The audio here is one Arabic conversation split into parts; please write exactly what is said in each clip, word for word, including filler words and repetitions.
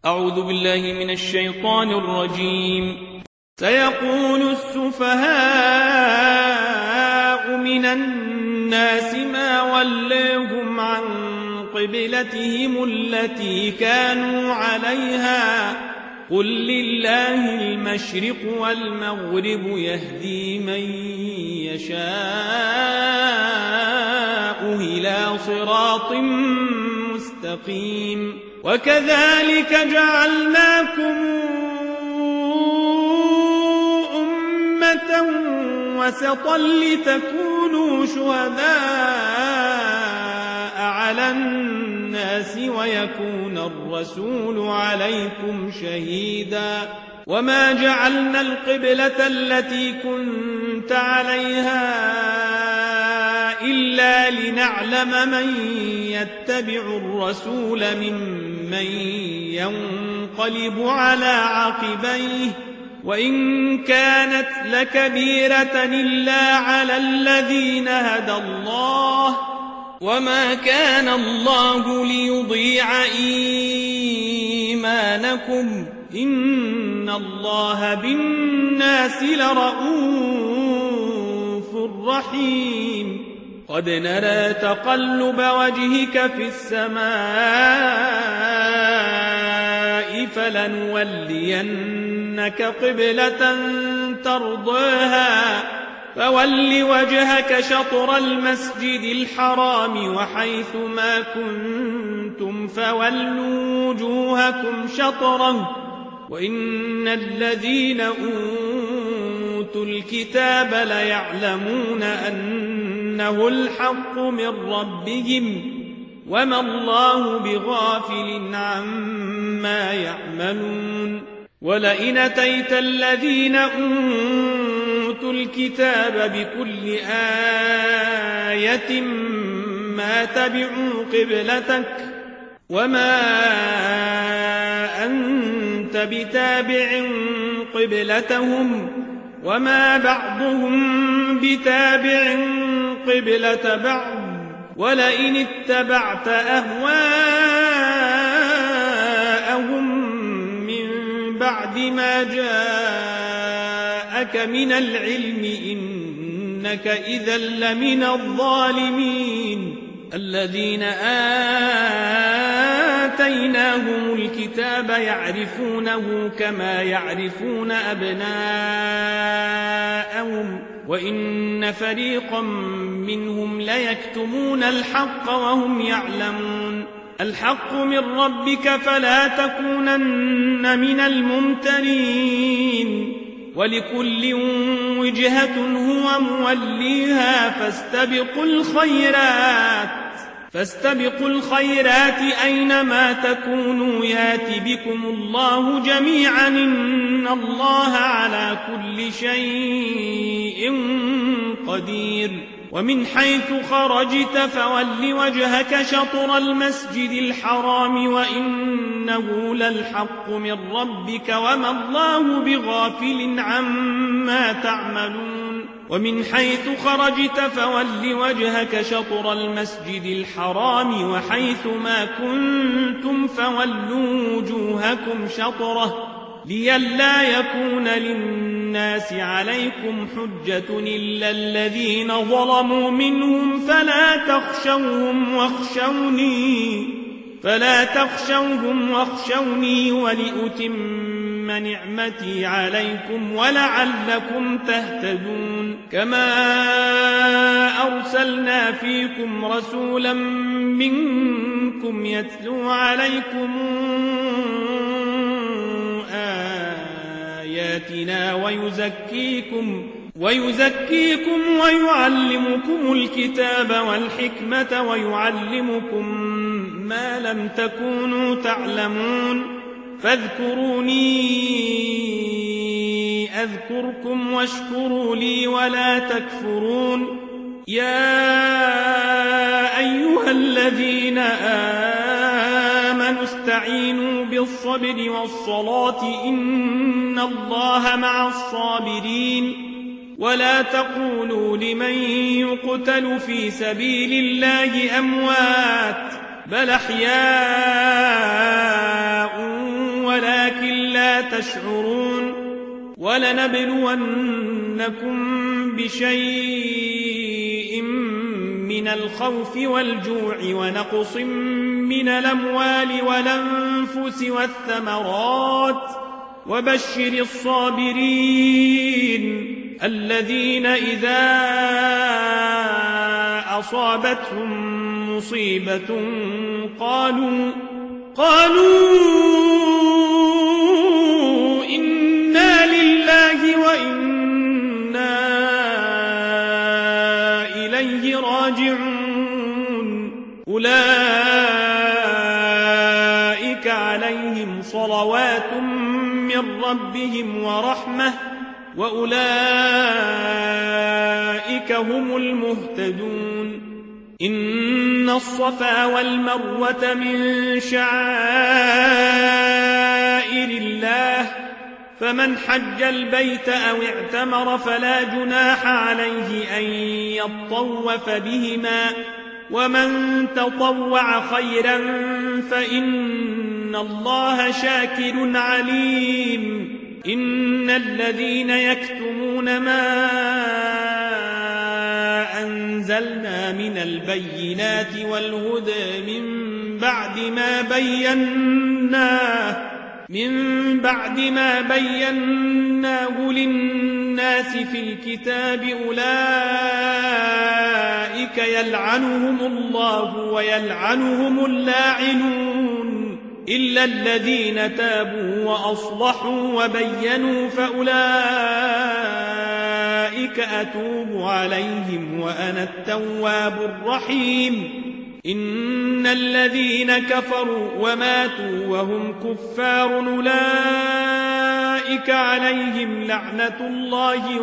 أعوذ بالله من الشيطان الرجيم. سيقول السفهاء من الناس ما ولاهم عن قبلتهم التي كانوا عليها قل لله المشرق والمغرب يهدي من يشاء إلى صراط مستقيم. وكذلك جعلناكم أمة وسطا لتكونوا شهداء على الناس ويكون الرسول عليكم شهيدا. وما جعلنا القبلة التي كنت عليها إلا لنعلم من يتبع الرسول ممن ينقلب على عقبيه وإن كانت لكبيرة إلا على الذين هدى الله وما كان الله ليضيع إيمانكم إن الله بالناس لرؤوف رحيم. قد نرى تقلب وجهك في السماء فلنولينك قبلة ترضاها فول وجهك شطر المسجد الحرام وحيث ما كنتم فولوا وجوهكم شطره وإن الذين أوتوا الكتاب ليعلمون أنه الحق من ربهم وما الله بغافل عما يعملون. ولئن أتيت الذين أوتوا الكتاب بكل آية ما تبعوا قبلتك وما أنت بتابع قبلتهم وما بعضهم بتابع قبلة بعض ولئن اتبعت أهواءهم من بعد ما جاءك من العلم إنك إذا لمن الظالمين. الذين آتيناهم الكتاب يعرفونه كما يعرفون أبناءهم وإن فريقا منهم ليكتمون الحق وهم يعلمون. الحق من ربك فلا تكونن من الممترين ولكل وجهة هو موليها فاستبقوا الخيرات فاستبقوا الخيرات أينما تكونوا يات بكم الله جميعا إن الله على كل شيء قدير. ومن حيث خرجت فول وجهك شطر المسجد الحرام وإنه للحق من ربك وما الله بغافل عما تعملون. ومن حيث خرجت فول وجهك شطر المسجد الحرام وحيث ما كنتم فولوا وجوهكم شطره لئلا يكون للناس عليكم حجة إلا الذين ظلموا منهم فلا تخشوهم واخشوني فلا تخشوهم واخشوني ولأتم نعمتي عليكم ولعلكم تهتدون. كما أرسلنا فيكم رسولا منكم يتلو عليكم آياتنا ويزكيكم ويزكيكم ويعلمكم الكتاب والحكمة ويعلمكم ما لم تكونوا تعلمون. فاذكروني أذكركم واشكروا لي ولا تكفرون. يا أيها الذين آمنوا استعينوا بالصبر والصلاة إن الله مع الصابرين. ولا تقولوا لمن يقتل في سبيل الله أموات بل أحياء ولكن لا تشعرون ولنبلونكم بشيء من الخوف والجوع ونقص من الأموال والأنفس والثمرات وبشر الصابرين الذين إذا أصابتهم مصيبة قالوا قالوا إنا لله وإنا إليه راجعون أولئك عليهم صلوات من ربهم ورحمة وأولئك هم المهتدون إن الصفا والمروة من شعائر الله فمن حج البيت أو اعتمر فلا جناح عليه أن يطوف بهما ومن تطوع خيرا فإن الله شاكر عليم إن الذين يكتمون ما أنزلنا من البينات والهدى من بعد ما بيناه من بعد ما بيناه للناس في الكتاب أولئك يلعنهم الله ويلعنهم اللاعنون إلا الذين تابوا وأصلحوا وبينوا فأولئك أتوب عليهم وأنا التواب الرحيم إن الذين كفروا وماتوا وهم كفار أولئك عليهم لعنة الله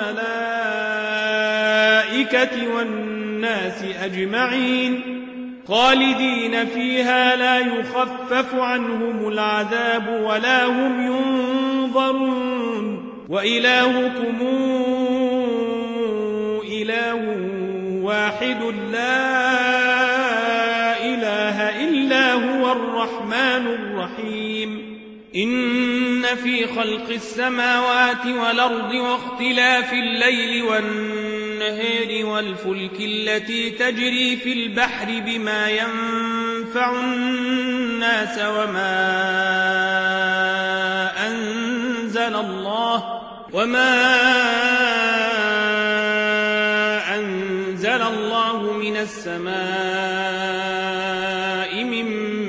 والملائكة والناس أجمعين خالدين فيها لا يخفف عنهم العذاب ولا هم ينظرون وإلهكم إله واحد لا إله إلا هو الرحمن الرحيم إن في خلق السماوات والأرض واختلاف الليل والنهار والفلك التي تجري في البحر بما ينفع الناس وما أنزل الله وما أنزل الله من السماء من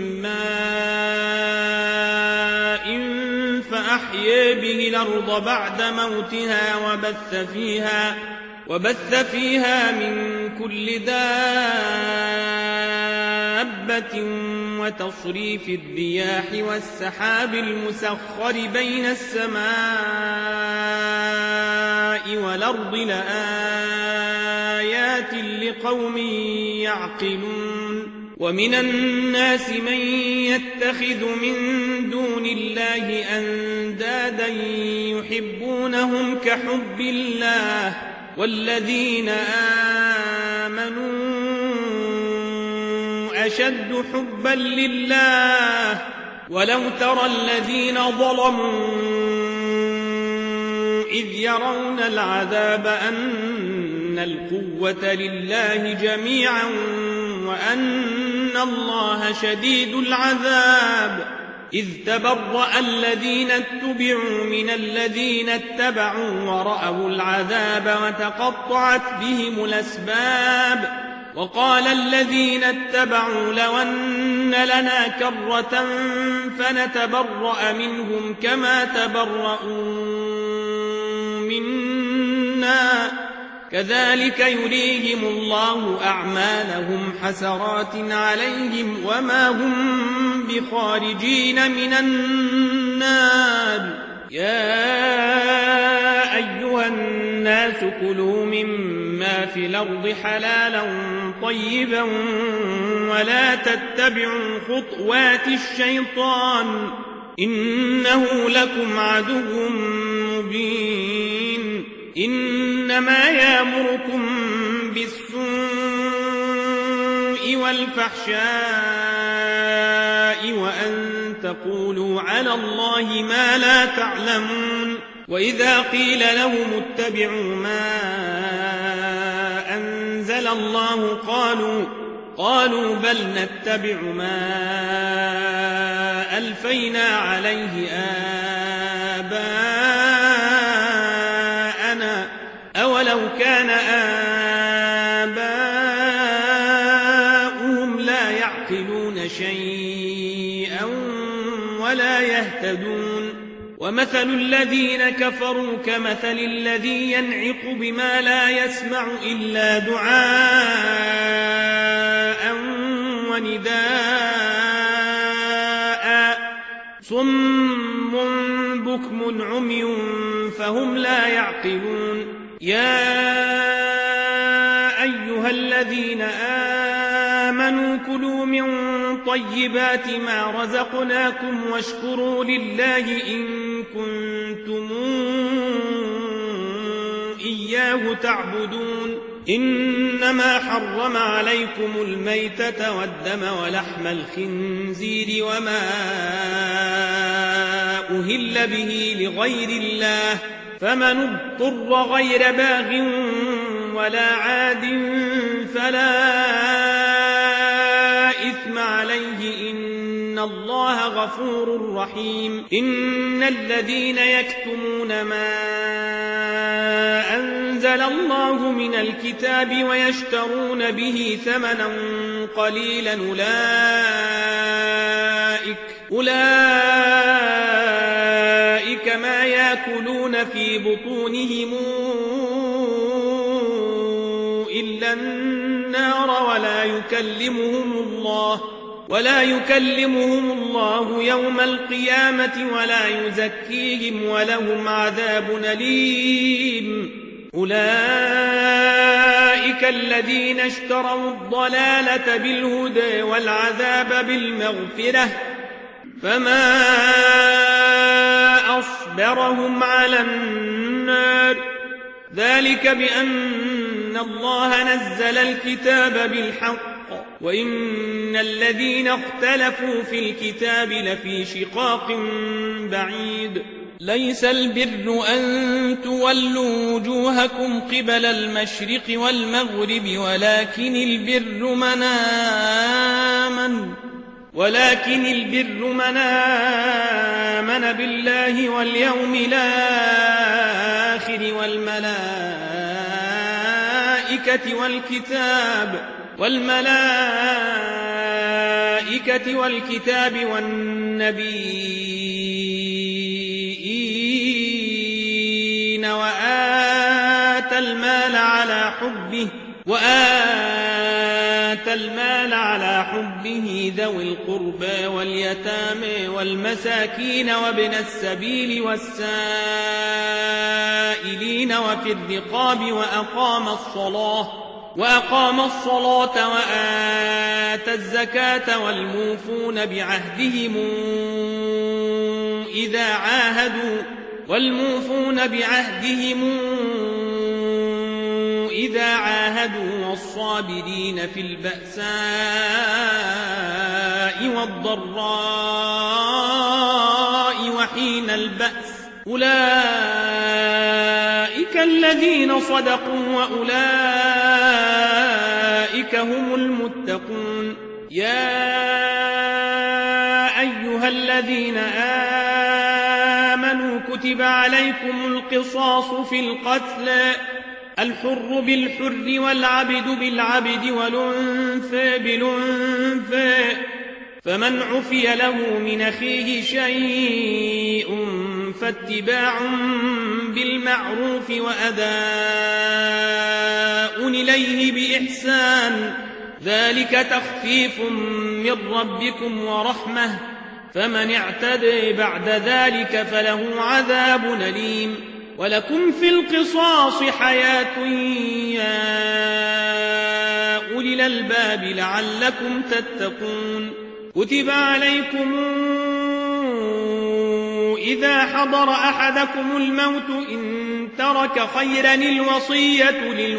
ماء فأحيا به الأرض بعد موتها وبث فيها وبث فيها من كل دابة وتصريف الرياح والسحاب المسخر بين السماء والأرض لآيات لقوم يعقلون ومن الناس من يتخذ من دون الله أندادا يحبونهم كحب الله والذين آمنوا أشد حبا لله ولو ترى الذين ظلموا إذ يرون العذاب أن القوة لله جميعا وأن الله شديد العذاب إذ تبرأ الذين اتبعوا من الذين اتبعوا ورأوا العذاب وتقطعت بهم الأسباب وقال الذين اتبعوا لو أن لنا كرة فنتبرأ منهم كما تبرؤوا منا كذلك يريهم الله أعمالهم حسرات عليهم وما هم بخارجين من النار يا أيها الناس كلوا مما في الأرض حلالا طيبا ولا تتبعوا خطوات الشيطان إنه لكم عدو مبين إنما يأمركم بالسوء والفحشاء وأن تقولوا على الله ما لا تعلمون وإذا قيل لهم اتبعوا ما أنزل الله قالوا قالوا بل نتبع ما ألفينا عليه آباءنا أولو كان آباؤهم لا يعقلون شيئا ولا يهتدون ومثل الذين كفروا كمثل الذي ينعق بما لا يسمع إلا دعاء ونداء صم بكم عمي فهم لا يعقلون يا أيها الذين آمنوا كلوا من طيبات ما رزقناكم واشكروا لله إن كنتم إياه تعبدون إنما حرم عليكم الميتة والدم ولحم الخنزير وما أهل به لغير الله فمن اضطر غير باغ ولا عاد فلا إثم عليه إن الله غفور رحيم إن الذين يكتمون ما أنزل الله من الكتاب ويشترون به ثمنا قليلا أولئك أولئك ما يأكلون في بطونهم إلا النار ولا يكلمهم الله ولا يكلمهم الله يوم القيامة ولا يزكيهم ولهم عذاب أليم أولئك الذين اشتروا الضلالة بالهدى والعذاب بالمغفرة فما أصبرهم على النار ذلك بأن الله نزل الكتاب بالحق وإن الذين اختلفوا في الكتاب لفي شقاق بعيد ليس البر أن تولوا وجوهكم قبل المشرق والمغرب ولكن البر من آمن ولكن البر من آمن بالله واليوم الآخر والملائكة والكتاب والملائكة والكتاب والنبيين وآتى المال على حبه وآتى المال على حبه ذوي القربى واليتامى والمساكين وابن السبيل والسائلين وفي الرقاب وأقام الصلاة وأقام الصلاة وآتى الزكاة والموفون بعهدهم إذا عاهدوا والموفون بعهدهم إذا عاهدوا والصابرين في البأساء والضراء وحين البأس أولئك الذين صدقوا وأولئك هم المتقون يا أيها الذين آمنوا كتب عليكم القصاص في القتلى الحر بالحر والعبد بالعبد والأنثى بالأنثى فمن عفي له من أخيه شيء فاتباع بالمعروف وأداء إليه بإحسان ذلك تخفيف من ربكم ورحمة فمن اعتدى بعد ذلك فله عذاب أليم ولكم في القصاص حياة يا أولي الألباب لعلكم تتقون كتب عليكم إذا حضر أحدكم الموت إن ترك خيرا الوصية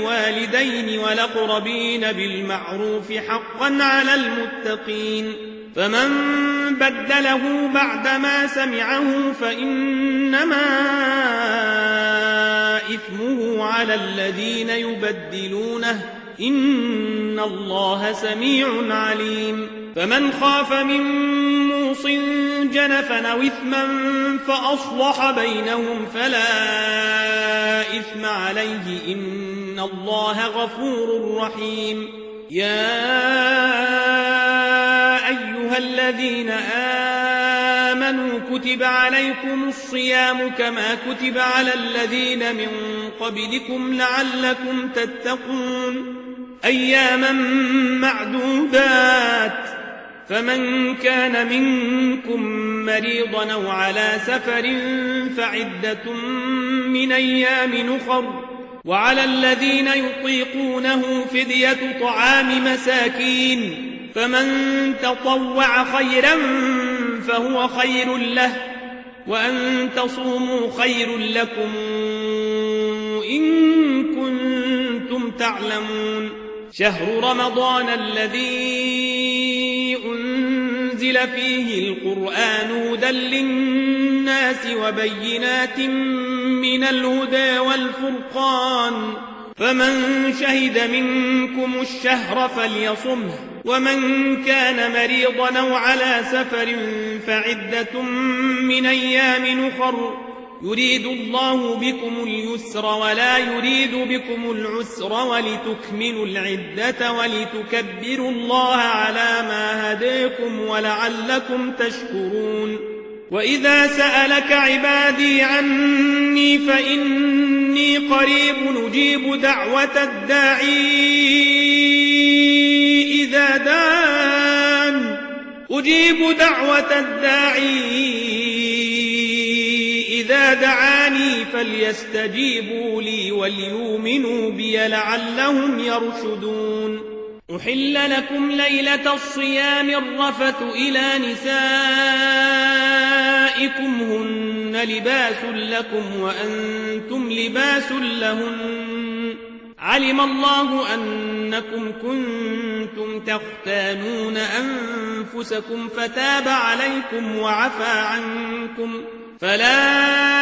للوالدين والأقربين بالمعروف حقا على المتقين فمن بدله بعدما سمعه فإنما إثمه على الذين يبدلونه إن الله سميع عليم فمن خاف من موص جنفا أو إثما فأصلح بينهم فلا إثم عليه إن الله غفور رحيم يا أيها الذين آمنوا كتب عليكم الصيام كما كتب على الذين من قبلكم لعلكم تتقون أياما معدودات فمن كان منكم مريضا أو على سفر فعدة من أيام أخر وعلى الذين يطيقونه فدية طعام مساكين فمن تطوع خيرا فهو خير له وأن تصوموا خير لكم إن كنتم تعلمون شهر رمضان الذي أنزل فيه القرآن هدى للناس وبينات من الهدى والفرقان فمن شهد منكم الشهر فليصمه ومن كان مريضا أو على سفر فعدة من أيام أخر يريد الله بكم اليسر ولا يريد بكم العسر ولتكملوا العدة ولتكبروا الله على ما هداكم ولعلكم تشكرون وإذا سألك عبادي عني فإني قريب أجيب دعوة الداعي إذا دعان أجيب دعوة الداعي إذا دعاني فليستجيبوا لي وليؤمنوا بي لعلهم يرشدون أحل لكم ليلة الصيام الرفث إلى نسائكم هن لباس لكم وأنتم لباس لهن علم الله أنكم كنتم تختانون أنفسكم فتاب عليكم وعفى عنكم فلا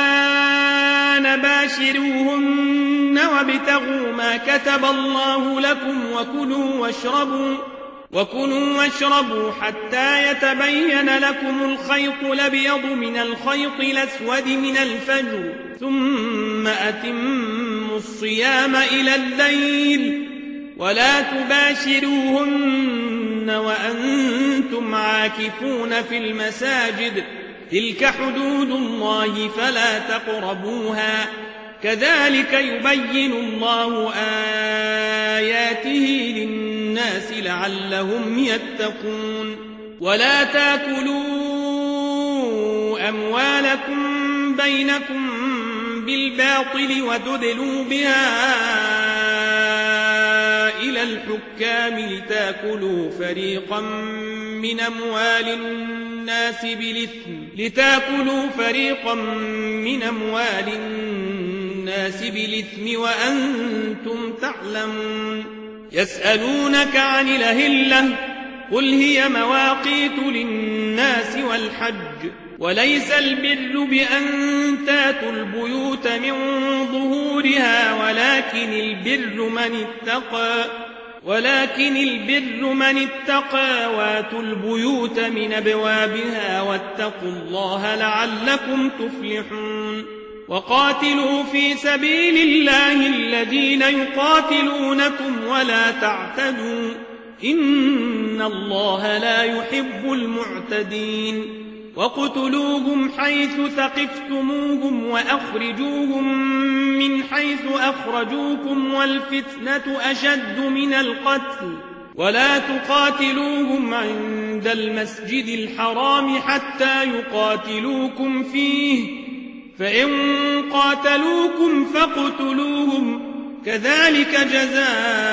نباشروهن وابتغوا ما كتب الله لكم وكلوا واشربوا وكلوا واشربوا حتى يتبين لكم الخيط الأبيض من الخيط الأسود من الفجر ثم أتموا الصيام إلى الليل ولا تباشروهن وأنتم عاكفون في المساجد تلك حدود الله فلا تقربوها كذلك يبين الله آياته للناس لعلهم يتقون ولا تاكلوا أموالكم بينكم بالباطل وتدلوا بها إلى الحكام لتاكلوا فريقا من أموال الناس بالإثم لتاكلوا فريقا من أموال الناس بالإثم وأنتم تعلمون يسألونك عن الأهلة قل هي مواقيت للناس والحج وليس البر بأن تاتوا البيوت من ظهورها ولكن البر من اتقى ولكن البر من اتقى واتوا البيوت من أبوابها واتقوا الله لعلكم تفلحون وقاتلوا في سبيل الله الذين يقاتلونكم ولا تعتدوا إن الله لا يحب المعتدين وقتلوهم حيث ثقفتموهم وأخرجوهم من حيث أخرجوكم والفتنة أشد من القتل ولا تقاتلوهم عند المسجد الحرام حتى يقاتلوكم فيه فإن قاتلوكم فاقتلوهم كذلك جزاء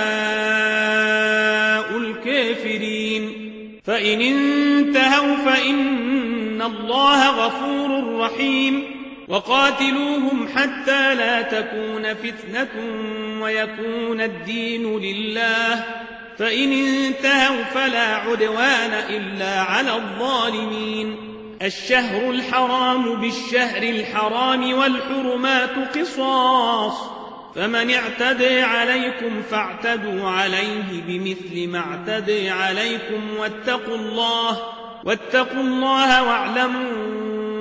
الكافرين فإن انتهوا فإن الله غفور رحيم وقاتلوهم حتى لا تكون فتنة ويكون الدين لله فإن انتهوا فلا عدوان إلا على الظالمين. الشهر الحرام بالشهر الحرام والحرمات قصاص، فمن اعتدى عليكم فاعتدوا عليه بمثل ما اعتدى عليكم واتقوا الله واتقوا الله واعلموا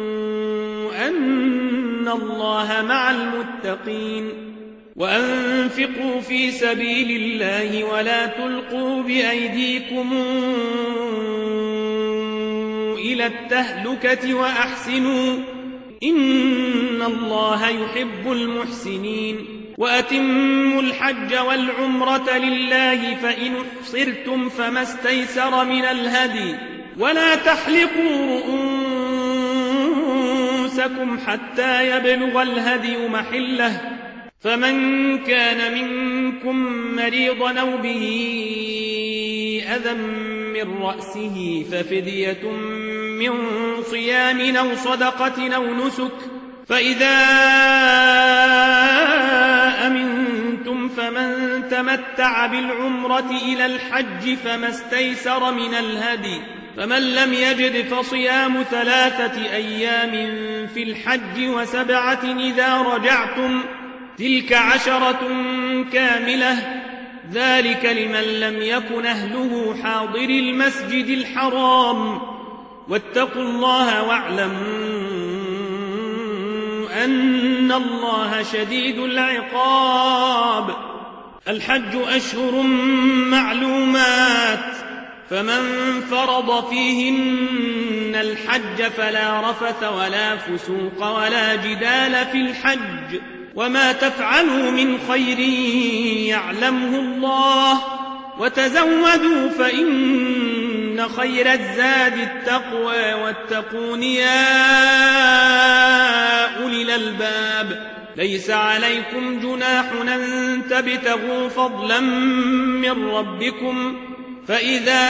أن الله مع المتقين. وأنفقوا في سبيل الله ولا تلقوا بأيديكم إلى التهلكة وأحسنوا إن الله يحب المحسنين. وأتموا الحج والعمرة لله، فإن احصرتم فما استيسر من الهدي، ولا تحلقوا رؤوسكم حتى يبلغ الهدي محله، فمن كان منكم مريضا أو به أذى من رأسه ففدية من صيام أو صدقة أو نسك، فإذا أمنتم فمن تمتع بالعمرة إلى الحج فما استيسر من الهدي، فمن لم يجد فصيام ثلاثة أيام في الحج وسبعة إذا رجعتم، تلك عشرة كاملة، ذلك لمن لم يكن أهله حاضر المسجد الحرام. واتقوا الله واعلموا أن الله شديد العقاب. الحج أشهر معلومات، فمن فرض فيهن الحج فلا رفث ولا فسوق ولا جدال في الحج، وما تفعلوا من خير يعلمه الله، وتزودوا فإن خير الزاد التقوى، واتقون يا أولي الألباب. ليس عليكم جناح أن تبتغوا فضلا من ربكم، فإذا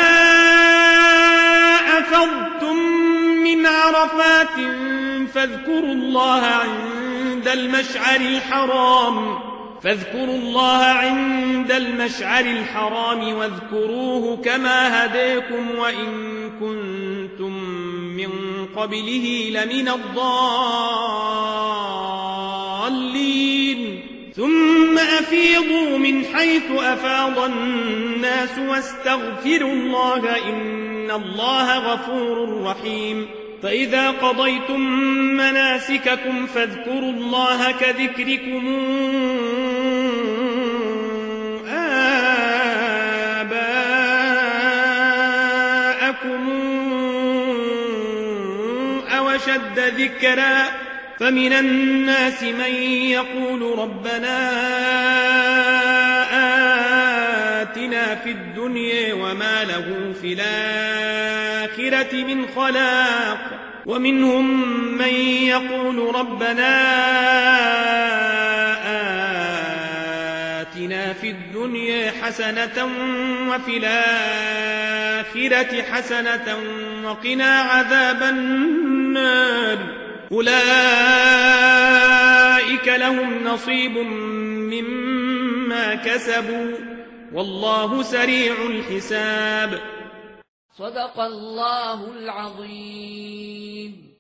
أفضتم من عرفات فاذكروا الله عند المشعر الحرام فاذكروا الله عند المشعر الحرام واذكروه كما هداكم وإن كنتم من قبله لمن الضالين. ثم أفيضوا من حيث أفاض الناس واستغفروا الله إن الله غفور رحيم. فإذا قضيتم مناسككم فاذكروا الله كذكركم آباءكم أو أشد ذكرا، فمن الناس من يقول ربنا آتنا في الدنيا وما له في الآخرة من خلاق، ومنهم من يقول ربنا آتنا في الدنيا حسنة وفي الآخرة حسنة وقنا عذاب النار. أولئك لهم نصيب مما كسبوا والله سريع الحساب. صدق الله العظيم.